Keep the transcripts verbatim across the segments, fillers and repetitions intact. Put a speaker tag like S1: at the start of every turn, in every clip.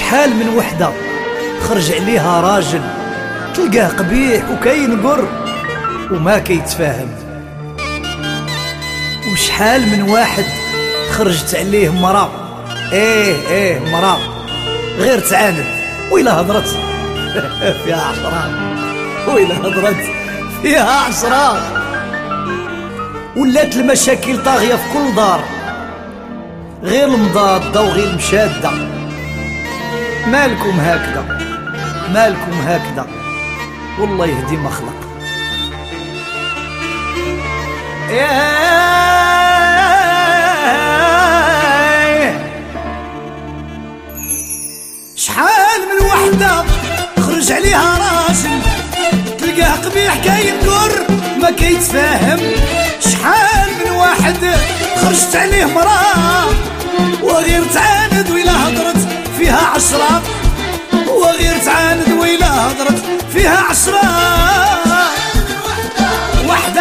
S1: شحال من وحدة خرج عليها راجل تلقاه قبيح وكينقر وما كيتفاهم، وشحال من واحد خرجت عليه مرا ايه ايه مرا غير تعاند وإلا هضرت فيها عشرات وإلا هضرت فيها عشرات. ولات المشاكل طاغية في كل دار، غير المضادة وغير المشادة. مالكم هكذا مالكم هكذا، والله يهدي ما خلق. شحال من وحدة خرج عليها راجل تلقاه قبيح كينقر ما كيتفاهم، شحال من واحد خرجت عليه مراه وغير تعاند وإلا هضرت فيها عشرة، وغير تعاند وإلا هضرت فيها عشرة. وحدة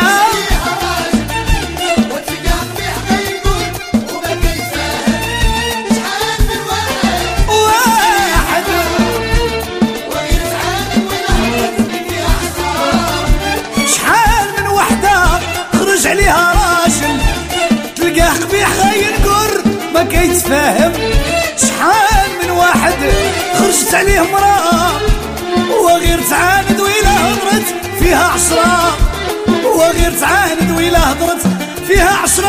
S1: عليها راجل تلقاه قبيح غينقر ما كيتفاهم، شحال من واحد خرجت عليه مراه وغير تعاند وإلا هضرت فيها عشرة، وغير تعاند وإلا هضرت فيها عشرة.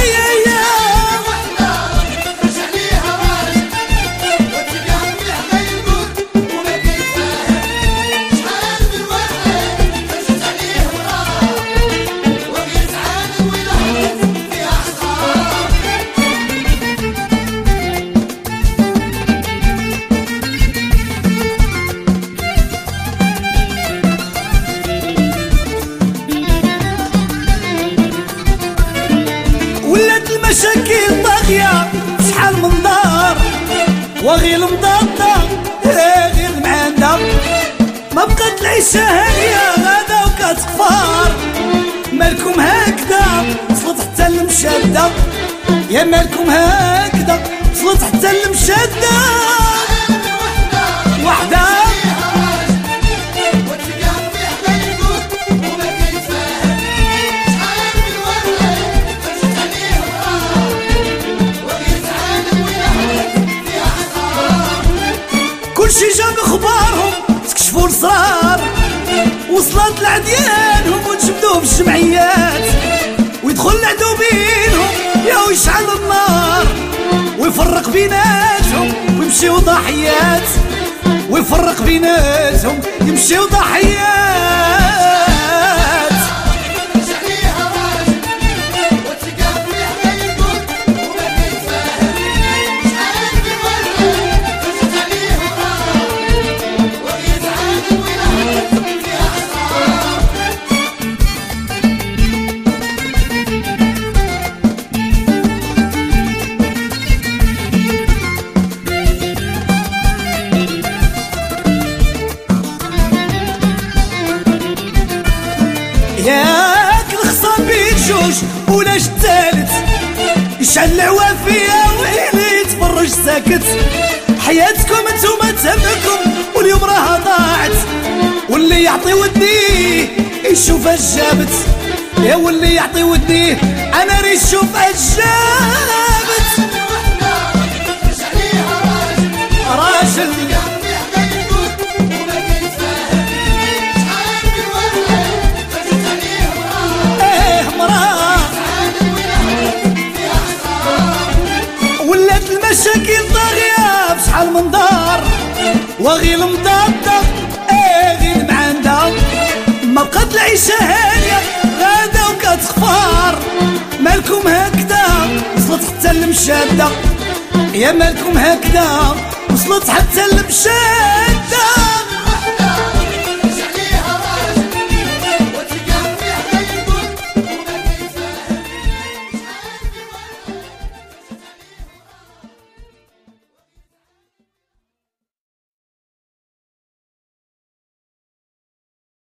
S1: مشاكل طاغية شحال من دار وغير المضادة غير المعاندة، ما بقات العيشة هانية غادا وكتكفار. مالكم هكذا وصلت حتى المشادة، يا مالكم هكذا وصلت حتى المشادة. وحدة كلشي جاب اخبارهم تكشفوا الاسرار، وصلت لعديانهم وتجبدوه بالجمعيات، ويدخل العدو بينهم يا ويشعل النار، ويفرق بيناتهم ويمشيو ضحيات، ويفرق بيناتهم يمشيو ضحيات. ياك الخصام بين جوج ولاش الثالث يشعل العوافية ويلي يتفرج ساكت. حياتكم انتوما تهمكم واليوم راها ضاعت، واللي يعطي ودنيه يشوف الجابت، يا واللي يعطي ودنيه انا ريت شوف الجابت. راجل المشاكل طاغية بشحال من دار وغير المضادة ايه غير معاندة، ما بقات العيشة هانية غادا وكتخفار. مالكم هكذا وصلت حتى المشادة، يا مالكم هكذا وصلت حتى المشادة.